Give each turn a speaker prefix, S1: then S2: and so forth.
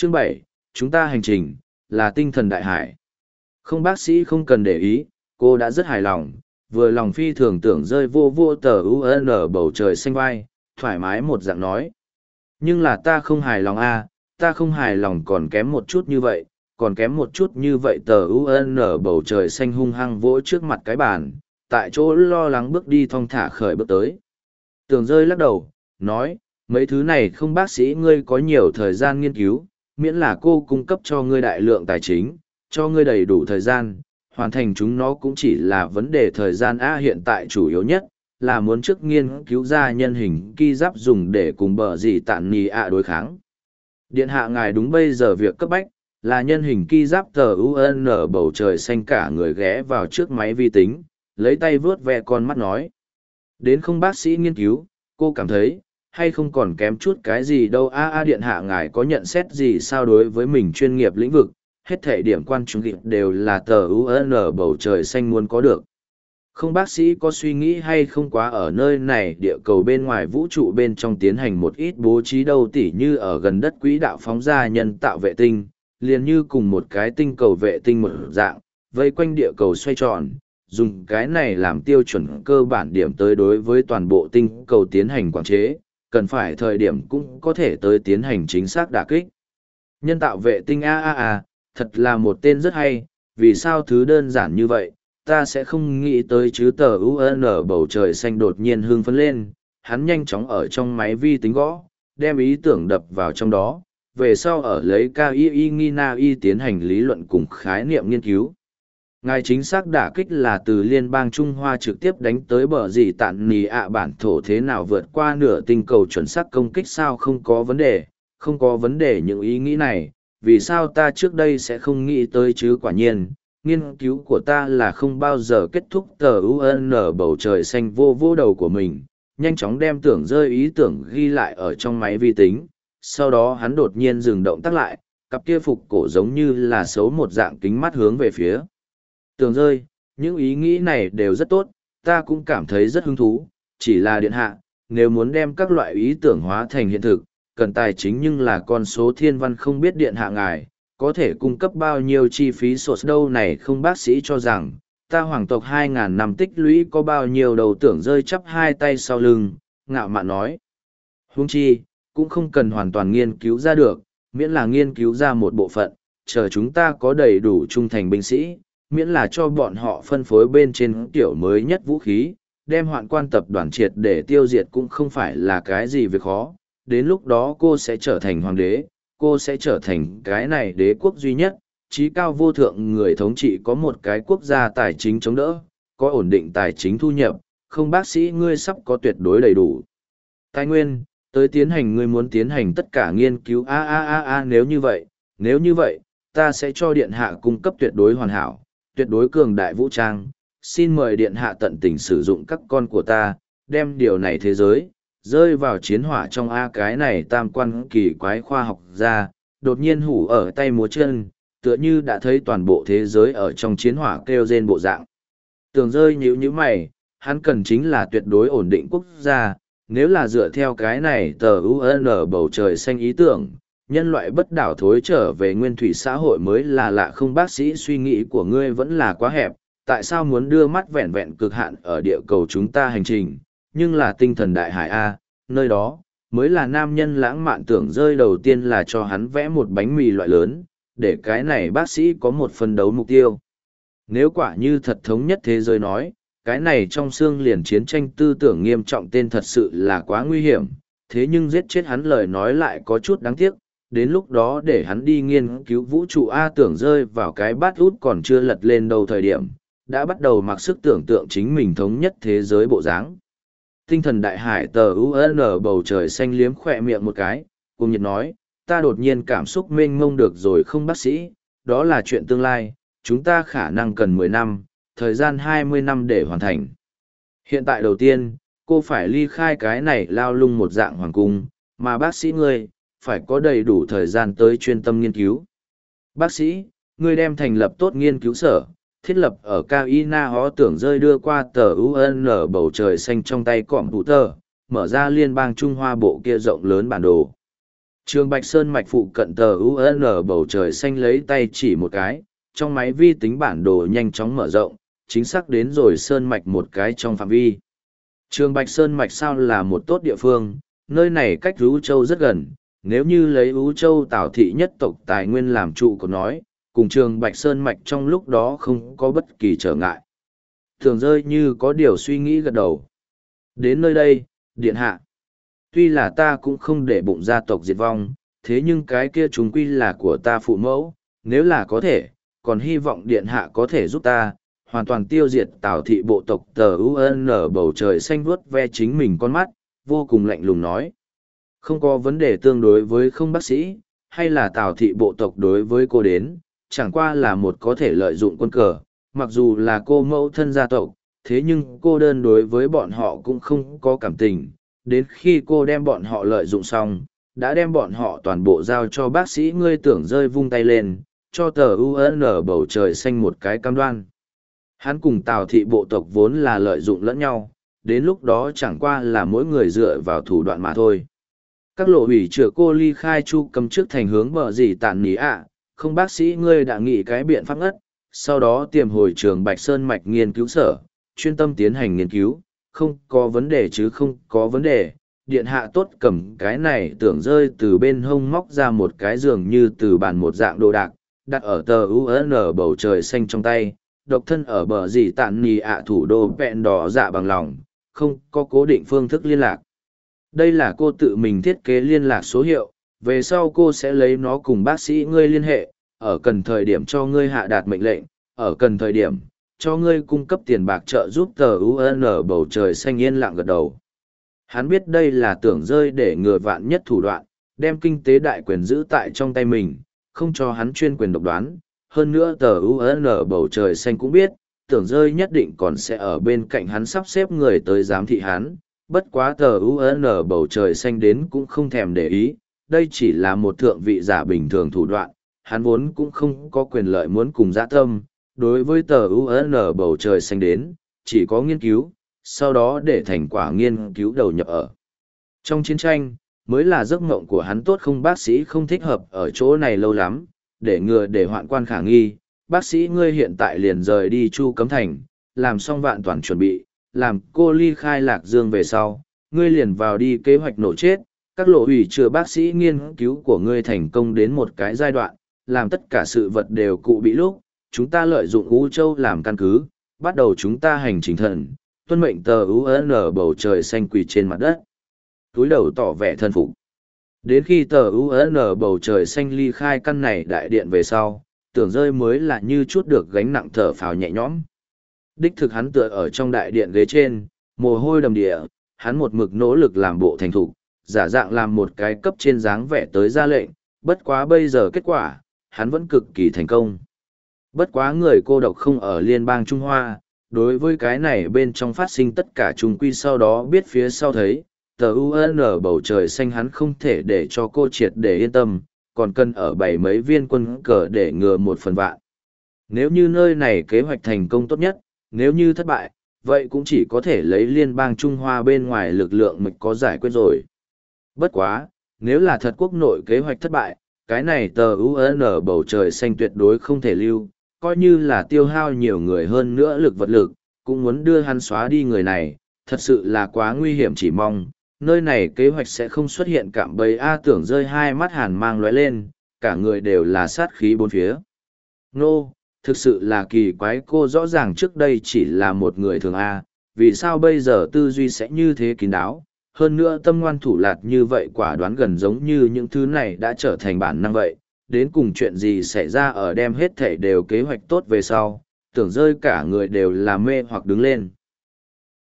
S1: Chương 7, chúng ta hành trình, là tinh thần đại hải. Không bác sĩ không cần để ý, cô đã rất hài lòng, vừa lòng phi thường tưởng rơi vô vô tờ UN bầu trời xanh vai, thoải mái một dạng nói. Nhưng là ta không hài lòng a, ta không hài lòng còn kém một chút như vậy, còn kém một chút như vậy tờ UN bầu trời xanh hung hăng vỗ trước mặt cái bàn, tại chỗ lo lắng bước đi thong thả khởi bước tới. Tưởng rơi lắc đầu, nói, mấy thứ này không bác sĩ ngươi có nhiều thời gian nghiên cứu, miễn là cô cung cấp cho ngươi đại lượng tài chính, cho ngươi đầy đủ thời gian, hoàn thành chúng nó cũng chỉ là vấn đề thời gian hiện tại chủ yếu nhất, là muốn trước nghiên cứu ra nhân hình ki giáp dùng để cùng bờ gì tạn nì đối kháng. Điện hạ ngài đúng bây giờ việc cấp bách, là nhân hình ki giáp tờ UN bầu trời xanh cả người ghé vào trước máy vi tính, lấy tay vướt ve con mắt nói. Đến không bác sĩ nghiên cứu, cô cảm thấy, hay không còn kém chút cái gì đâu điện hạ ngài có nhận xét gì sao đối với mình chuyên nghiệp lĩnh vực, hết thể điểm quan trọng đều là tờ UN bầu trời xanh muốn có được. Không bác sĩ có suy nghĩ hay không quá ở nơi này địa cầu bên ngoài vũ trụ bên trong tiến hành một ít bố trí đâu tỉ như ở gần đất quỹ đạo phóng ra nhân tạo vệ tinh, liền như cùng một cái tinh cầu vệ tinh một dạng, vây quanh địa cầu xoay tròn, dùng cái này làm tiêu chuẩn cơ bản điểm tới đối với toàn bộ tinh cầu tiến hành quản chế, cần phải thời điểm cũng có thể tới tiến hành chính xác đả kích. Nhân tạo vệ tinh thật là một tên rất hay, vì sao thứ đơn giản như vậy, ta sẽ không nghĩ tới chứ tờ UN bầu trời xanh đột nhiên hưng phấn lên, hắn nhanh chóng ở trong máy vi tính gõ, đem ý tưởng đập vào trong đó, về sau ở lấy KII Ngina Y tiến hành lý luận cùng khái niệm nghiên cứu. Ngài chính xác đả kích là từ Liên bang Trung Hoa trực tiếp đánh tới bờ gì tạn nì bản thổ thế nào vượt qua nửa tinh cầu chuẩn xác công kích sao không có vấn đề, không có vấn đề những ý nghĩ này, vì sao ta trước đây sẽ không nghĩ tới chứ quả nhiên, nghiên cứu của ta là không bao giờ kết thúc tờ UN bầu trời xanh vô vô đầu của mình, nhanh chóng đem tưởng rơi ý tưởng ghi lại ở trong máy vi tính, sau đó hắn đột nhiên dừng động tác lại, cặp kia phục cổ giống như là xấu một dạng kính mắt hướng về phía. Tưởng rơi, những ý nghĩ này đều rất tốt, ta cũng cảm thấy rất hứng thú, chỉ là điện hạ, nếu muốn đem các loại ý tưởng hóa thành hiện thực, cần tài chính nhưng là con số thiên văn không biết điện hạ ngài, có thể cung cấp bao nhiêu chi phí sổ đâu này không bác sĩ cho rằng, ta hoàng tộc 2.000 năm tích lũy có bao nhiêu đầu tưởng rơi chắp hai tay sau lưng, ngạo mạn nói. Huống chi, cũng không cần hoàn toàn nghiên cứu ra được, miễn là nghiên cứu ra một bộ phận, chờ chúng ta có đầy đủ trung thành binh sĩ, miễn là cho bọn họ phân phối bên trên kiểu mới nhất vũ khí, đem hoạn quan tập đoàn triệt để tiêu diệt cũng không phải là cái gì việc khó, đến lúc đó cô sẽ trở thành hoàng đế, cô sẽ trở thành cái này đế quốc duy nhất, trí cao vô thượng người thống trị có một cái quốc gia tài chính chống đỡ, có ổn định tài chính thu nhập, không bác sĩ ngươi sắp có tuyệt đối đầy đủ tài nguyên, tới tiến hành ngươi muốn tiến hành tất cả nghiên cứu nếu như vậy, ta sẽ cho điện hạ cung cấp tuyệt đối hoàn hảo, tuyệt đối cường đại vũ trang, xin mời điện hạ tận tình sử dụng các con của ta, đem điều này thế giới, rơi vào chiến hỏa trong cái này tam quan kỳ quái khoa học ra, đột nhiên hủ ở tay múa chân, tựa như đã thấy toàn bộ thế giới ở trong chiến hỏa kêu rên bộ dạng. Tưởng rơi nhíu mày, hắn cần chính là tuyệt đối ổn định quốc gia, nếu là dựa theo cái này tờ UN bầu trời xanh ý tưởng, nhân loại bất đảo thối trở về nguyên thủy xã hội mới là lạ không bác sĩ suy nghĩ của ngươi vẫn là quá hẹp, tại sao muốn đưa mắt vẹn vẹn cực hạn ở địa cầu chúng ta hành trình, nhưng là tinh thần đại hải nơi đó, mới là nam nhân lãng mạn tưởng rơi đầu tiên là cho hắn vẽ một bánh mì loại lớn, để cái này bác sĩ có một phân đấu mục tiêu. Nếu quả như thật thống nhất thế giới nói, cái này trong xương liền chiến tranh tư tưởng nghiêm trọng tên thật sự là quá nguy hiểm, thế nhưng giết chết hắn lời nói lại có chút đáng tiếc, đến lúc đó để hắn đi nghiên cứu vũ trụ tưởng rơi vào cái bát út còn chưa lật lên đầu thời điểm, đã bắt đầu mặc sức tưởng tượng chính mình thống nhất thế giới bộ dáng. Tinh thần đại hải tờ UN bầu trời xanh liếm khỏe miệng một cái, cùng nhiệt nói, ta đột nhiên cảm xúc mênh mông được rồi không bác sĩ, đó là chuyện tương lai, chúng ta khả năng cần 10 năm, thời gian 20 năm để hoàn thành. Hiện tại đầu tiên, cô phải ly khai cái này lao lung một dạng hoàng cung, mà bác sĩ ngươi, phải có đầy đủ thời gian tới chuyên tâm nghiên cứu. Bác sĩ, ngươi đem thành lập tốt nghiên cứu sở, thiết lập ở Kaina hó tưởng rơi đưa qua tờ UN bầu trời xanh trong tay cọm thủ tờ, mở ra liên bang Trung Hoa bộ kia rộng lớn bản đồ. Trường Bạch Sơn mạch phụ cận tờ UN bầu trời xanh lấy tay chỉ một cái, trong máy vi tính bản đồ nhanh chóng mở rộng, chính xác đến rồi Sơn mạch một cái trong phạm vi. Trường Bạch Sơn mạch sao là một tốt địa phương, nơi này cách Ú Châu rất gần, nếu như lấy Ú Châu Tào thị nhất tộc tài nguyên làm trụ của nói, cùng Trường Bạch Sơn mạch trong lúc đó không có bất kỳ trở ngại. Thường rơi như có điều suy nghĩ gật đầu. Đến nơi đây, điện hạ. Tuy là ta cũng không để bụng gia tộc diệt vong, thế nhưng cái kia chúng quy là của ta phụ mẫu, nếu là có thể, còn hy vọng điện hạ có thể giúp ta, hoàn toàn tiêu diệt Tào thị bộ tộc tờ UN bầu trời xanh vuốt ve chính mình con mắt, vô cùng lạnh lùng nói. Không có vấn đề tương đối với không bác sĩ, hay là Tào thị bộ tộc đối với cô đến, chẳng qua là một có thể lợi dụng quân cờ, mặc dù là cô mẫu thân gia tộc, thế nhưng cô đơn đối với bọn họ cũng không có cảm tình. Đến khi cô đem bọn họ lợi dụng xong, đã đem bọn họ toàn bộ giao cho bác sĩ ngươi tưởng rơi vung tay lên, cho tờ UN bầu trời xanh một cái cam đoan. Hắn cùng Tào thị bộ tộc vốn là lợi dụng lẫn nhau, đến lúc đó chẳng qua là mỗi người dựa vào thủ đoạn mà thôi. Các lộ hủy chữa cô ly khai chu cầm trước thành hướng bờ gì tàn ní ạ, không bác sĩ ngươi đã nghĩ cái biện pháp ngất, sau đó tiềm hồi trường Bạch Sơn Mạch nghiên cứu sở, chuyên tâm tiến hành nghiên cứu, không có vấn đề chứ không có vấn đề. Điện hạ tốt cầm cái này tưởng rơi từ bên hông móc ra một cái giường như từ bàn một dạng đồ đạc, đặt ở tờ UN bầu trời xanh trong tay, độc thân ở bờ gì tàn nì ạ thủ đô vẹn đỏ dạ bằng lòng, không có cố định phương thức liên lạc. Đây là cô tự mình thiết kế liên lạc số hiệu, về sau cô sẽ lấy nó cùng bác sĩ ngươi liên hệ, ở cần thời điểm cho ngươi hạ đạt mệnh lệnh, ở cần thời điểm, cho ngươi cung cấp tiền bạc trợ giúp tờ UN bầu trời xanh yên lặng gật đầu. Hắn biết đây là tưởng rơi để ngừa vạn nhất thủ đoạn, đem kinh tế đại quyền giữ tại trong tay mình, không cho hắn chuyên quyền độc đoán. Hơn nữa tờ UN bầu trời xanh cũng biết, tưởng rơi nhất định còn sẽ ở bên cạnh hắn sắp xếp người tới giám thị hắn. Bất quá tờ UN bầu trời xanh đến cũng không thèm để ý, đây chỉ là một thượng vị giả bình thường thủ đoạn, hắn vốn cũng không có quyền lợi muốn cùng dã tâm. Đối với tờ UN bầu trời xanh đến, chỉ có nghiên cứu, sau đó để thành quả nghiên cứu đầu nhập ở. Trong chiến tranh, mới là giấc mộng của hắn tốt không bác sĩ không thích hợp ở chỗ này lâu lắm, để ngừa để hoạn quan khả nghi, bác sĩ ngươi hiện tại liền rời đi Chu Cấm Thành, làm xong vạn toàn chuẩn bị, làm cô ly khai Lạc Dương về sau, ngươi liền vào đi kế hoạch nổ chết, các lộ hủy chữa bác sĩ nghiên cứu của ngươi thành công đến một cái giai đoạn, làm tất cả sự vật đều cụ bị lúc, chúng ta lợi dụng U Châu làm căn cứ, bắt đầu chúng ta hành trình thần, tuân mệnh tờ UN bầu trời xanh quỳ trên mặt đất. Túi đầu tỏ vẻ thân phục. Đến khi tờ UN bầu trời xanh ly khai căn này đại điện về sau, tưởng rơi mới là như chút được gánh nặng thở phào nhẹ nhõm. Đích thực hắn tựa ở trong đại điện ghế trên, mồ hôi đầm địa, hắn một mực nỗ lực làm bộ thành thục, giả dạng làm một cái cấp trên dáng vẻ tới ra lệnh, bất quá bây giờ kết quả, hắn vẫn cực kỳ thành công. Bất quá người cô độc không ở liên bang Trung Hoa, đối với cái này bên trong phát sinh tất cả trùng quy sau đó biết phía sau thấy, tờ UN bầu trời xanh hắn không thể để cho cô triệt để yên tâm, còn cần ở bảy mấy viên quân cờ để ngừa một phần vạn. Nếu như nơi này kế hoạch thành công tốt nhất, nếu như thất bại, vậy cũng chỉ có thể lấy liên bang Trung Hoa bên ngoài lực lượng mình có giải quyết rồi. Bất quá, nếu là thật quốc nội kế hoạch thất bại, cái này tờ UN bầu trời xanh tuyệt đối không thể lưu, coi như là tiêu hao nhiều người hơn nữa lực vật lực, cũng muốn đưa hắn xóa đi người này, thật sự là quá nguy hiểm chỉ mong, nơi này kế hoạch sẽ không xuất hiện cạm bẫy A tưởng rơi hai mắt hàn mang lóe lên, cả người đều là sát khí bốn phía. Nô, thực sự là kỳ quái cô rõ ràng trước đây chỉ là một người thường A, vì sao bây giờ tư duy sẽ như thế kín đáo, hơn nữa tâm ngoan thủ lạt như vậy quả đoán gần giống như những thứ này đã trở thành bản năng vậy, đến cùng chuyện gì xảy ra ở đem hết thảy đều kế hoạch tốt về sau, tưởng rơi cả người đều là mê hoặc đứng lên.